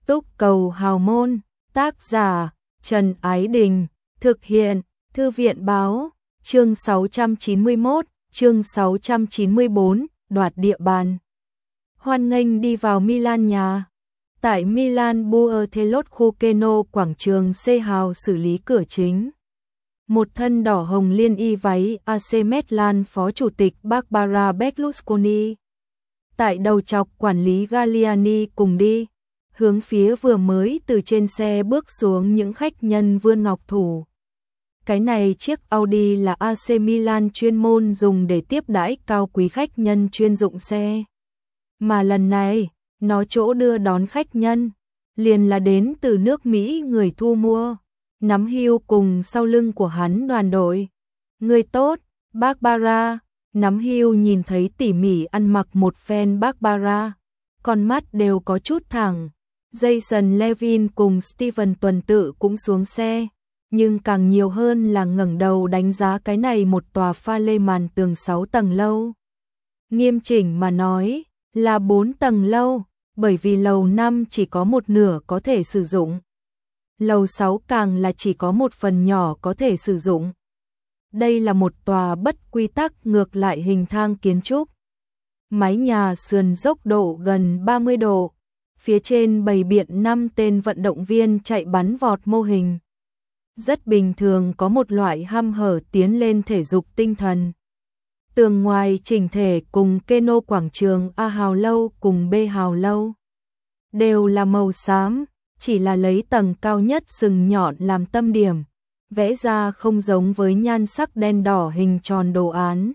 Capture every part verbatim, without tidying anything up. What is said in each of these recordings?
Túc Cầu Hào Môn, tác giả Trần Ái Đình, thực hiện Thư viện Báo, chương sáu trăm chín mươi mốt, chương sáu trăm chín mươi bốn, đoạt địa bàn. Hoan nghênh đi vào Milan nhà. Tại Milan Buertelot khu Keno quảng trường C hào xử lý cửa chính. Một thân đỏ hồng liên y váy a xê Milan phó chủ tịch Barbara Berlusconi. Tại đầu chọc quản lý Galliani cùng đi. Hướng phía vừa mới từ trên xe bước xuống những khách nhân vươn ngọc thủ. Cái này chiếc Audi là a xê Milan chuyên môn dùng để tiếp đãi cao quý khách nhân chuyên dụng xe. Mà lần này, nó chỗ đưa đón khách nhân, liền là đến từ nước Mỹ người thu mua, nắm hưu cùng sau lưng của hắn đoàn đội. Người tốt, Barbara, nắm hưu nhìn thấy tỉ mỉ ăn mặc một phen Barbara, con mắt đều có chút thẳng. Jason Levin cùng Steven tuần tự cũng xuống xe, nhưng càng nhiều hơn là ngẩng đầu đánh giá cái này một tòa pha lê màn tường sáu tầng lâu. Nghiêm chỉnh mà nói, là bốn tầng lâu, bởi vì lầu năm chỉ có một nửa có thể sử dụng. Lầu sáu càng là chỉ có một phần nhỏ có thể sử dụng. Đây là một tòa bất quy tắc ngược lại hình thang kiến trúc. Mái nhà sườn dốc độ gần ba mươi độ. Phía trên bày biện năm tên vận động viên chạy bắn vọt mô hình. Rất bình thường có một loại ham hở tiến lên thể dục tinh thần. Tường ngoài chỉnh thể cùng Keno quảng trường A hào lâu cùng B hào lâu. Đều là màu xám, chỉ là lấy tầng cao nhất sừng nhọn làm tâm điểm. Vẽ ra không giống với nhan sắc đen đỏ hình tròn đồ án.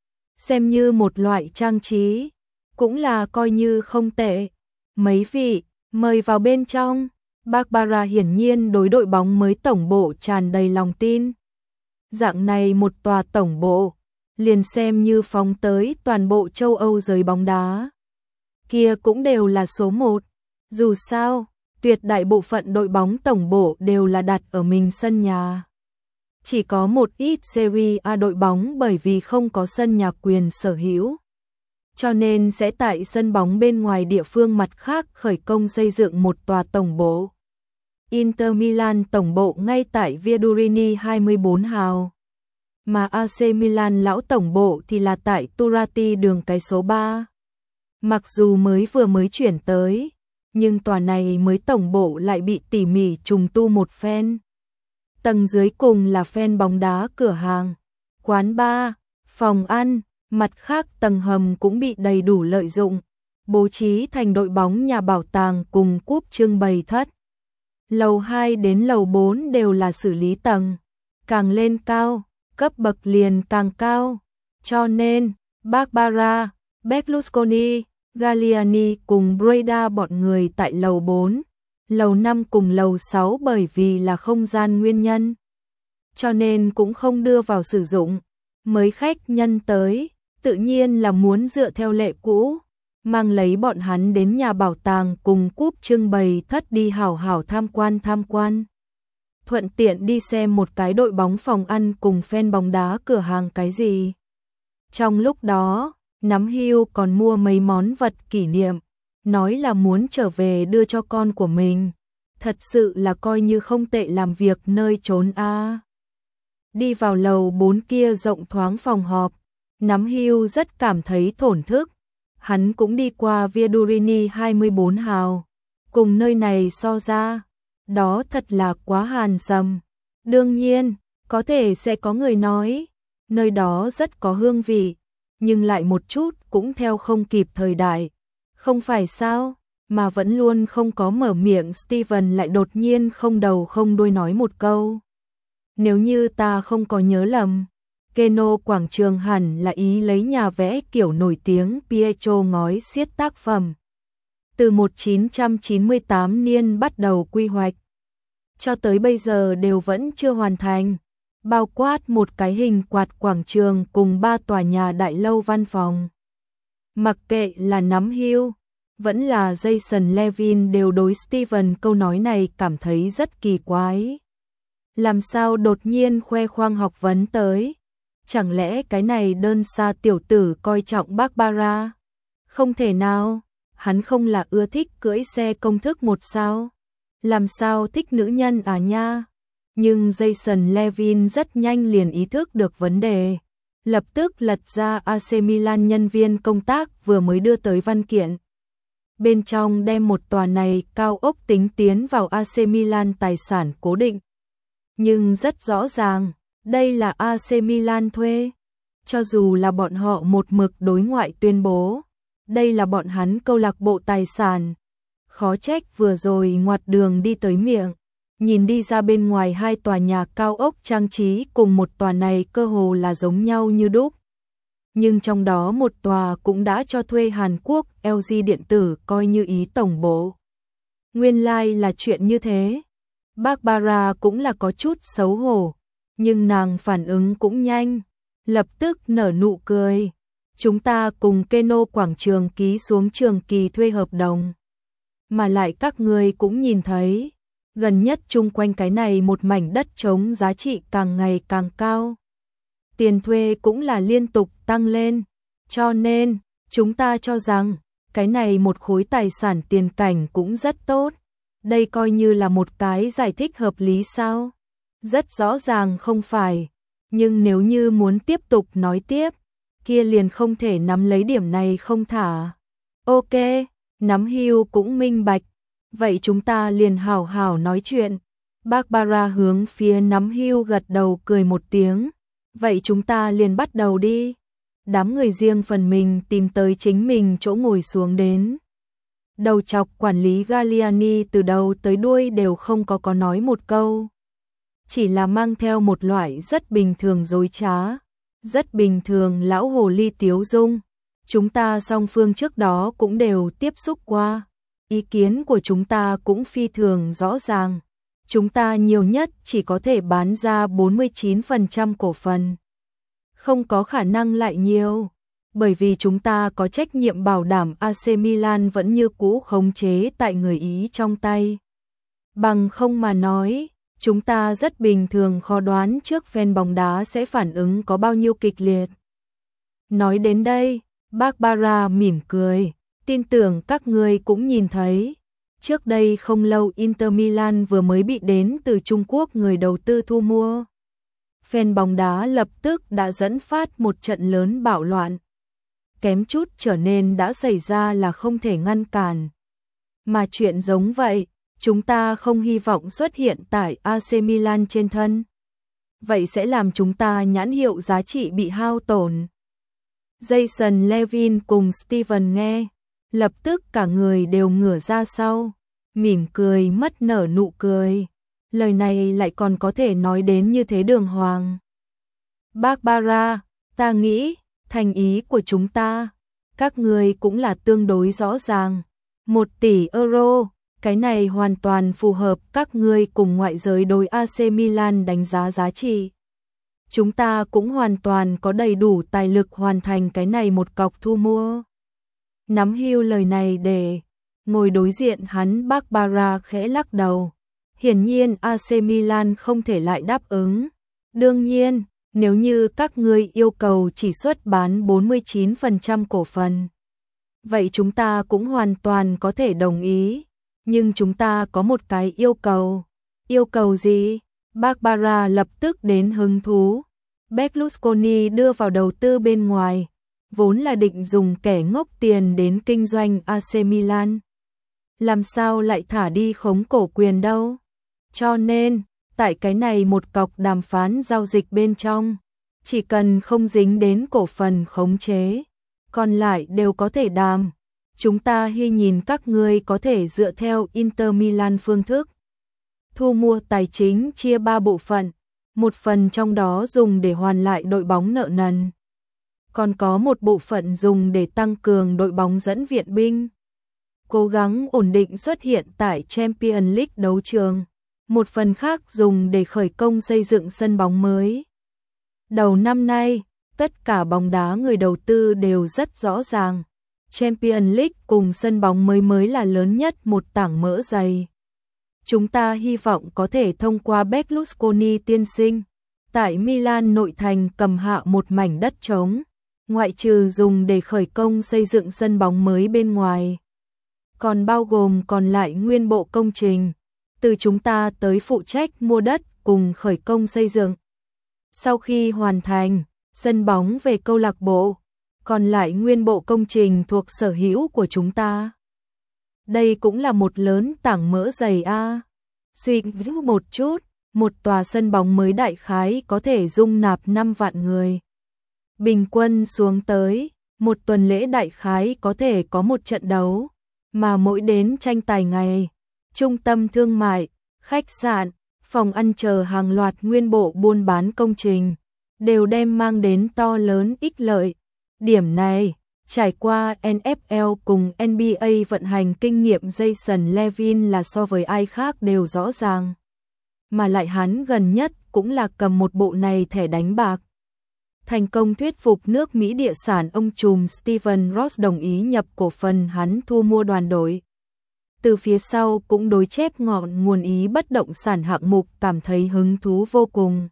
Xem như một loại trang trí, cũng là coi như không tệ. Mấy vị, mời vào bên trong. Barbara hiển nhiên đối đội bóng mới tổng bộ tràn đầy lòng tin. Dạng này một tòa tổng bộ, liền xem như phóng tới toàn bộ châu Âu giới bóng đá. Kia cũng đều là số một. Dù sao, tuyệt đại bộ phận đội bóng tổng bộ đều là đặt ở mình sân nhà. Chỉ có một ít Serie A đội bóng bởi vì không có sân nhà quyền sở hữu, cho nên sẽ tại sân bóng bên ngoài địa phương mặt khác khởi công xây dựng một tòa tổng bộ. Inter Milan tổng bộ ngay tại Via Durini hai mươi bốn hào, mà a xê Milan lão tổng bộ thì là tại Turati đường cái số ba. Mặc dù mới vừa mới chuyển tới, nhưng tòa này mới tổng bộ lại bị tỉ mỉ trùng tu một phen. Tầng dưới cùng là phen bóng đá cửa hàng, quán bar, phòng ăn. Mặt khác tầng hầm cũng bị đầy đủ lợi dụng, bố trí thành đội bóng nhà bảo tàng cùng cúp trưng bày thất. Lầu hai đến lầu bốn đều là xử lý tầng, càng lên cao, cấp bậc liền càng cao. Cho nên, Barbara, Berlusconi, Galliani cùng Breda bọn người tại lầu bốn, lầu năm cùng lầu sáu bởi vì là không gian nguyên nhân. Cho nên cũng không đưa vào sử dụng, mới khách nhân tới. Tự nhiên là muốn dựa theo lệ cũ, mang lấy bọn hắn đến nhà bảo tàng cùng cúp trưng bày thất đi hảo hảo tham quan tham quan. Thuận tiện đi xem một cái đội bóng phòng ăn cùng fan bóng đá cửa hàng cái gì. Trong lúc đó, nắm hưu còn mua mấy món vật kỷ niệm, nói là muốn trở về đưa cho con của mình. Thật sự là coi như không tệ làm việc nơi trốn a. Đi vào lầu bốn kia rộng thoáng phòng họp. Nắm hưu rất cảm thấy thổn thức, hắn cũng đi qua Via Durini hai mươi bốn hào, cùng nơi này so ra, đó thật là quá hàn sầm. Đương nhiên, có thể sẽ có người nói, nơi đó rất có hương vị, nhưng lại một chút cũng theo không kịp thời đại. Không phải sao, mà vẫn luôn không có mở miệng Steven lại đột nhiên không đầu không đuôi nói một câu. Nếu như ta không có nhớ lầm, Keno quảng trường hẳn là ý lấy nhà vẽ kiểu nổi tiếng Pietro ngói xiết tác phẩm. Từ một nghìn chín trăm chín mươi tám niên bắt đầu quy hoạch, cho tới bây giờ đều vẫn chưa hoàn thành, bao quát một cái hình quạt quảng trường cùng ba tòa nhà đại lâu văn phòng. Mặc kệ là nắm hưu, vẫn là Jason Levin đều đối Steven câu nói này cảm thấy rất kỳ quái. Làm sao đột nhiên khoe khoang học vấn tới? Chẳng lẽ cái này đơn xa tiểu tử coi trọng Barbara? Không thể nào, hắn không là ưa thích cưỡi xe công thức một sao? Làm sao thích nữ nhân à nha? Nhưng Jason Levin rất nhanh liền ý thức được vấn đề. Lập tức lật ra a xê Milan nhân viên công tác vừa mới đưa tới văn kiện. Bên trong đem một tòa này cao ốc tính tiến vào a xê Milan tài sản cố định. Nhưng rất rõ ràng, đây là a xê Milan thuê. Cho dù là bọn họ một mực đối ngoại tuyên bố, đây là bọn hắn câu lạc bộ tài sản. Khó trách vừa rồi ngoặt đường đi tới miệng, nhìn đi ra bên ngoài hai tòa nhà cao ốc trang trí cùng một tòa này cơ hồ là giống nhau như đúc. Nhưng trong đó một tòa cũng đã cho thuê Hàn Quốc lờ giê điện tử coi như ý tổng bộ. Nguyên lai like là chuyện như thế. Barbara cũng là có chút xấu hổ, nhưng nàng phản ứng cũng nhanh, lập tức nở nụ cười. Chúng ta cùng Keno quảng trường ký xuống trường kỳ thuê hợp đồng. Mà lại các người cũng nhìn thấy, gần nhất chung quanh cái này một mảnh đất trống giá trị càng ngày càng cao. Tiền thuê cũng là liên tục tăng lên, cho nên chúng ta cho rằng cái này một khối tài sản tiền cảnh cũng rất tốt. Đây coi như là một cái giải thích hợp lý sao? Rất rõ ràng không phải, nhưng nếu như muốn tiếp tục nói tiếp, kia liền không thể nắm lấy điểm này không thả. Ok, nắm hưu cũng minh bạch, vậy chúng ta liền hảo hảo nói chuyện. Barbara hướng phía nắm hưu gật đầu cười một tiếng. Vậy chúng ta liền bắt đầu đi. Đám người riêng phần mình tìm tới chính mình chỗ ngồi xuống đến. Đầu chọc quản lý Galliani từ đầu tới đuôi đều không có có nói một câu. Chỉ là mang theo một loại rất bình thường dối trá, rất bình thường lão hồ ly tiếu dung. Chúng ta song phương trước đó cũng đều tiếp xúc qua. Ý kiến của chúng ta cũng phi thường rõ ràng. Chúng ta nhiều nhất chỉ có thể bán ra bốn mươi chín phần trăm cổ phần. Không có khả năng lại nhiều, bởi vì chúng ta có trách nhiệm bảo đảm a xê Milan vẫn như cũ khống chế tại người Ý trong tay. Bằng không mà nói, chúng ta rất bình thường khó đoán trước fan bóng đá sẽ phản ứng có bao nhiêu kịch liệt. Nói đến đây, Barbara mỉm cười, tin tưởng các người cũng nhìn thấy. Trước đây không lâu Inter Milan vừa mới bị đến từ Trung Quốc người đầu tư thu mua. Fan bóng đá lập tức đã dẫn phát một trận lớn bạo loạn. Kém chút trở nên đã xảy ra là không thể ngăn cản. Mà chuyện giống vậy, chúng ta không hy vọng xuất hiện tại a xê Milan trên thân. Vậy sẽ làm chúng ta nhãn hiệu giá trị bị hao tổn. Jason Levin cùng Steven nghe, lập tức cả người đều ngửa ra sau, mỉm cười mất nở nụ cười. Lời này lại còn có thể nói đến như thế đường hoàng. Barbara, ta nghĩ, thành ý của chúng ta, các người cũng là tương đối rõ ràng. Một tỷ euro, cái này hoàn toàn phù hợp các ngươi cùng ngoại giới đối a xê Milan đánh giá giá trị. Chúng ta cũng hoàn toàn có đầy đủ tài lực hoàn thành cái này một cọc thu mua. Nắm hưu lời này để ngồi đối diện hắn Barbara khẽ lắc đầu. Hiển nhiên a xê Milan không thể lại đáp ứng. Đương nhiên, nếu như các ngươi yêu cầu chỉ xuất bán bốn mươi chín phần trăm cổ phần, vậy chúng ta cũng hoàn toàn có thể đồng ý. Nhưng chúng ta có một cái yêu cầu. Yêu cầu gì? Barbara lập tức đến hứng thú. Berlusconi đưa vào đầu tư bên ngoài, vốn là định dùng kẻ ngốc tiền đến kinh doanh a xê Milan. Làm sao lại thả đi khống cổ quyền đâu? Cho nên, tại cái này một cọc đàm phán giao dịch bên trong, chỉ cần không dính đến cổ phần khống chế, còn lại đều có thể đàm. Chúng ta hy nhìn các ngươi có thể dựa theo Inter Milan phương thức. Thu mua tài chính chia ba bộ phận, một phần trong đó dùng để hoàn lại đội bóng nợ nần. Còn có một bộ phận dùng để tăng cường đội bóng dẫn viện binh. Cố gắng ổn định xuất hiện tại Champions League đấu trường. Một phần khác dùng để khởi công xây dựng sân bóng mới. Đầu năm nay, tất cả bóng đá người đầu tư đều rất rõ ràng. Champions League cùng sân bóng mới mới là lớn nhất một tảng mỡ dày. Chúng ta hy vọng có thể thông qua Berlusconi tiên sinh, tại Milan nội thành cầm hạ một mảnh đất trống, ngoại trừ dùng để khởi công xây dựng sân bóng mới bên ngoài. còn bao gồm còn lại nguyên bộ công trình, từ chúng ta tới phụ trách mua đất cùng khởi công xây dựng. Sau khi hoàn thành, sân bóng về câu lạc bộ, còn lại nguyên bộ công trình thuộc sở hữu của chúng ta. Đây cũng là một lớn tảng mỡ dày a. Suy nghĩ một chút, một tòa sân bóng mới đại khái có thể dung nạp năm vạn người. Bình quân xuống tới, một tuần lễ đại khái có thể có một trận đấu, mà mỗi đến tranh tài ngày, trung tâm thương mại, khách sạn, phòng ăn chờ hàng loạt nguyên bộ buôn bán công trình, đều đem mang đến to lớn ích lợi. Điểm này, trải qua en ép lờ cùng en bi ây vận hành kinh nghiệm Jason Levin là so với ai khác đều rõ ràng. Mà lại hắn gần nhất cũng là cầm một bộ này thẻ đánh bạc. Thành công thuyết phục nước Mỹ địa sản ông trùm Steven Ross đồng ý nhập cổ phần hắn thu mua đoàn đội. Từ phía sau cũng đối chép ngọn nguồn ý bất động sản hạng mục cảm thấy hứng thú vô cùng.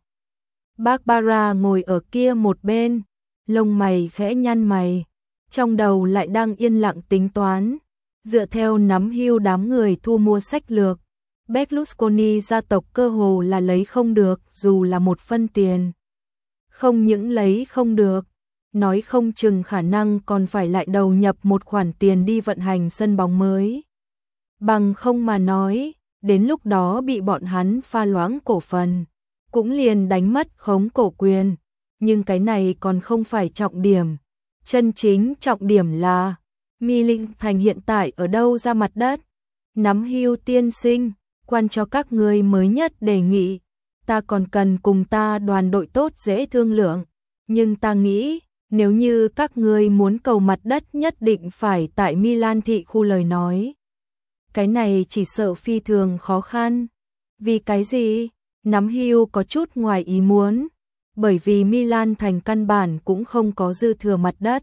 Barbara ngồi ở kia một bên, lông mày khẽ nhăn mày, trong đầu lại đang yên lặng tính toán, dựa theo nắm hưu đám người thu mua sách lược. Berlusconi gia tộc cơ hồ là lấy không được dù là một phân tiền. Không những lấy không được, nói không chừng khả năng còn phải lại đầu nhập một khoản tiền đi vận hành sân bóng mới. Bằng không mà nói, đến lúc đó bị bọn hắn pha loãng cổ phần, cũng liền đánh mất khống cổ quyền. Nhưng cái này còn không phải trọng điểm. Chân chính trọng điểm là Mi Linh Thành hiện tại ở đâu ra mặt đất. Nắm hưu tiên sinh, quan cho các người mới nhất đề nghị. Ta còn cần cùng ta đoàn đội tốt dễ thương lượng. Nhưng ta nghĩ, nếu như các người muốn cầu mặt đất nhất định phải tại Milan thị khu lời nói. Cái này chỉ sợ phi thường khó khăn. Vì cái gì? Nắm hưu có chút ngoài ý muốn. Bởi vì Milan thành căn bản cũng không có dư thừa mặt đất.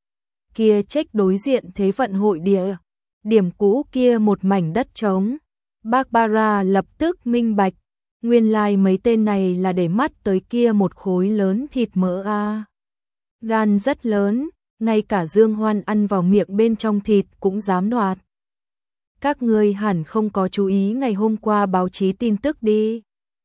Kia trách đối diện thế vận hội địa, điểm cũ kia một mảnh đất trống. Barbara lập tức minh bạch, nguyên lai like mấy tên này là để mắt tới kia một khối lớn thịt mỡ a. À. Gan rất lớn, ngay cả Dương Hoan ăn vào miệng bên trong thịt cũng dám đoạt. Các ngươi hẳn không có chú ý ngày hôm qua báo chí tin tức đi.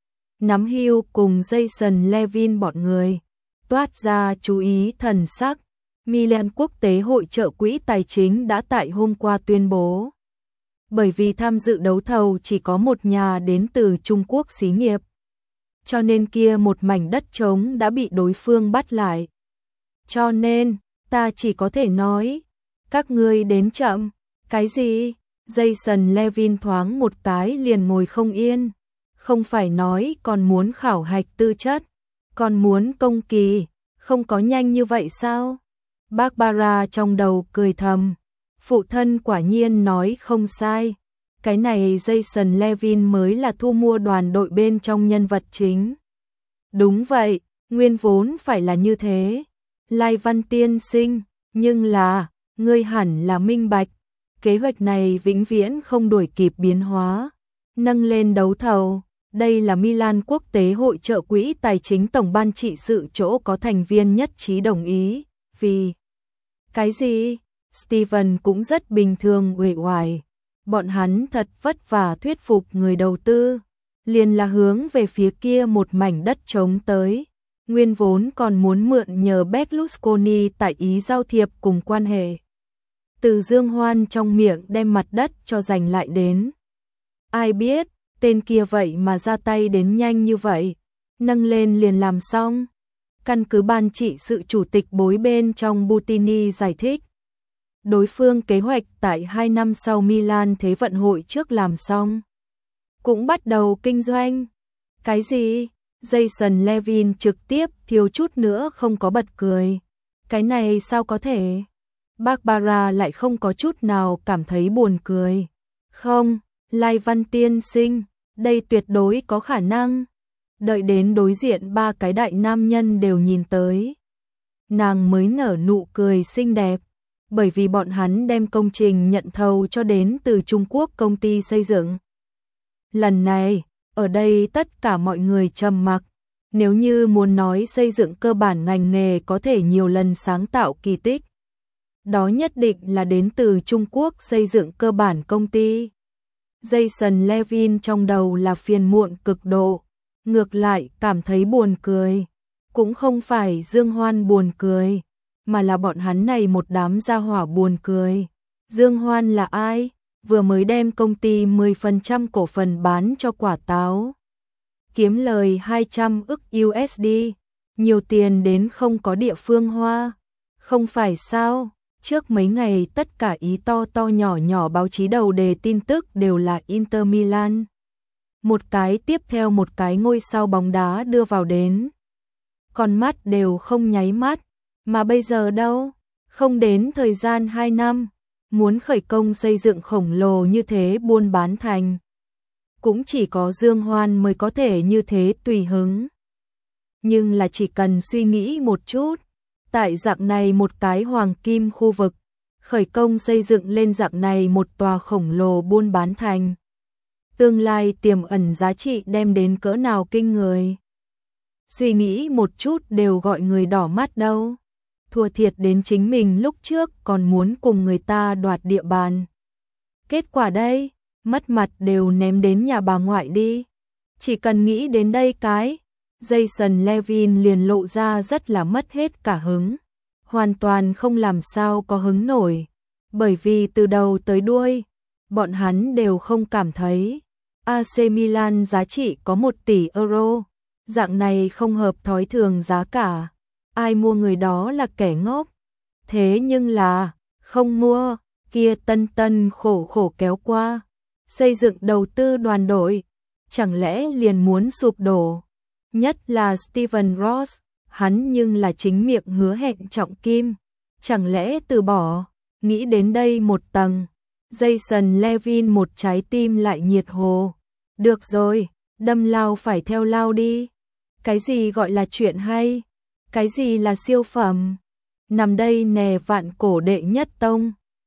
Nắm hưu cùng Jason Levin bọn người toát ra chú ý thần sắc. Milan Quốc tế hội trợ quỹ tài chính đã tại hôm qua tuyên bố. Bởi vì tham dự đấu thầu chỉ có một nhà đến từ Trung Quốc xí nghiệp. Cho nên kia một mảnh đất trống đã bị đối phương bắt lại. Cho nên, ta chỉ có thể nói, các ngươi đến chậm. Cái gì? Jason Levin thoáng một cái liền ngồi không yên. Không phải nói còn muốn khảo hạch tư chất, còn muốn công kỳ, không có nhanh như vậy sao? Barbara trong đầu cười thầm, phụ thân quả nhiên nói không sai. Cái này Jason Levin mới là thu mua đoàn đội bên trong nhân vật chính. Đúng vậy, nguyên vốn phải là như thế. Lai Văn tiên sinh, nhưng là, ngươi hẳn là minh bạch. Kế hoạch này vĩnh viễn không đuổi kịp biến hóa. Nâng lên đấu thầu. Đây là Milan Quốc tế hội trợ quỹ tài chính tổng ban trị sự chỗ có thành viên nhất trí đồng ý. Vì cái gì? Steven cũng rất bình thường uể oải. Bọn hắn thật vất vả thuyết phục người đầu tư, liền là hướng về phía kia một mảnh đất trống tới. Nguyên vốn còn muốn mượn nhờ Berlusconi tại Ý giao thiệp cùng quan hệ. Từ Dương Hoan trong miệng đem mặt đất cho giành lại đến. Ai biết, tên kia vậy mà ra tay đến nhanh như vậy, nâng lên liền làm xong. Căn cứ ban trị sự chủ tịch bối bên trong Butini giải thích. Đối phương kế hoạch tại hai năm sau Milan Thế vận hội trước làm xong. Cũng bắt đầu kinh doanh. Cái gì? Jason Levin trực tiếp thiếu chút nữa không có bật cười. Cái này sao có thể? Barbara lại không có chút nào cảm thấy buồn cười. Không, Lai Văn tiên sinh, đây tuyệt đối có khả năng. Đợi đến đối diện ba cái đại nam nhân đều nhìn tới. Nàng mới nở nụ cười xinh đẹp. Bởi vì bọn hắn đem công trình nhận thầu cho đến từ Trung Quốc công ty xây dựng. Lần này, ở đây tất cả mọi người trầm mặc. Nếu như muốn nói xây dựng cơ bản ngành nghề có thể nhiều lần sáng tạo kỳ tích. đó nhất định là đến từ Trung Quốc xây dựng cơ bản công ty. Jason Levin trong đầu là phiền muộn cực độ, ngược lại cảm thấy buồn cười. Cũng không phải Dương Hoan buồn cười, mà là bọn hắn này một đám gia hỏa buồn cười. Dương Hoan là ai? Vừa mới đem công ty mười phần trăm cổ phần bán cho Quả Táo, kiếm lời hai trăm ức u ét đê, nhiều tiền đến không có địa phương hoa. Không phải sao? Trước mấy ngày tất cả ý to to nhỏ nhỏ báo chí đầu đề tin tức đều là Inter Milan. Một cái tiếp theo một cái ngôi sao bóng đá đưa vào đến. Con mắt đều không nháy mắt, mà bây giờ đâu? Không đến thời gian hai năm, muốn khởi công xây dựng khổng lồ như thế buôn bán thành. Cũng chỉ có Dương Hoan mới có thể như thế tùy hứng. Nhưng là chỉ cần suy nghĩ một chút, tại dạng này một cái hoàng kim khu vực, khởi công xây dựng lên dạng này một tòa khổng lồ buôn bán thành. Tương lai tiềm ẩn giá trị đem đến cỡ nào kinh người. Suy nghĩ một chút đều gọi người đỏ mắt đâu. Thua thiệt đến chính mình lúc trước còn muốn cùng người ta đoạt địa bàn. Kết quả đây, mất mặt đều ném đến nhà bà ngoại đi. Chỉ cần nghĩ đến đây cái, Jason Levin liền lộ ra rất là mất hết cả hứng. Hoàn toàn không làm sao có hứng nổi. Bởi vì từ đầu tới đuôi, bọn hắn đều không cảm thấy a xê Milan giá trị có một tỷ euro. Dạng này không hợp thói thường giá cả. Ai mua người đó là kẻ ngốc. Thế nhưng là, không mua, kia tân tân khổ khổ kéo qua. Xây dựng đầu tư đoàn đội, chẳng lẽ liền muốn sụp đổ. Nhất là Steven Ross, hắn nhưng là chính miệng hứa hẹn trọng kim. Chẳng lẽ từ bỏ, nghĩ đến đây một tầng. Jason Levin một trái tim lại nhiệt hồ. Được rồi, đâm lao phải theo lao đi. Cái gì gọi là chuyện hay? Cái gì là siêu phẩm? Nằm đây nè vạn cổ đệ nhất tông.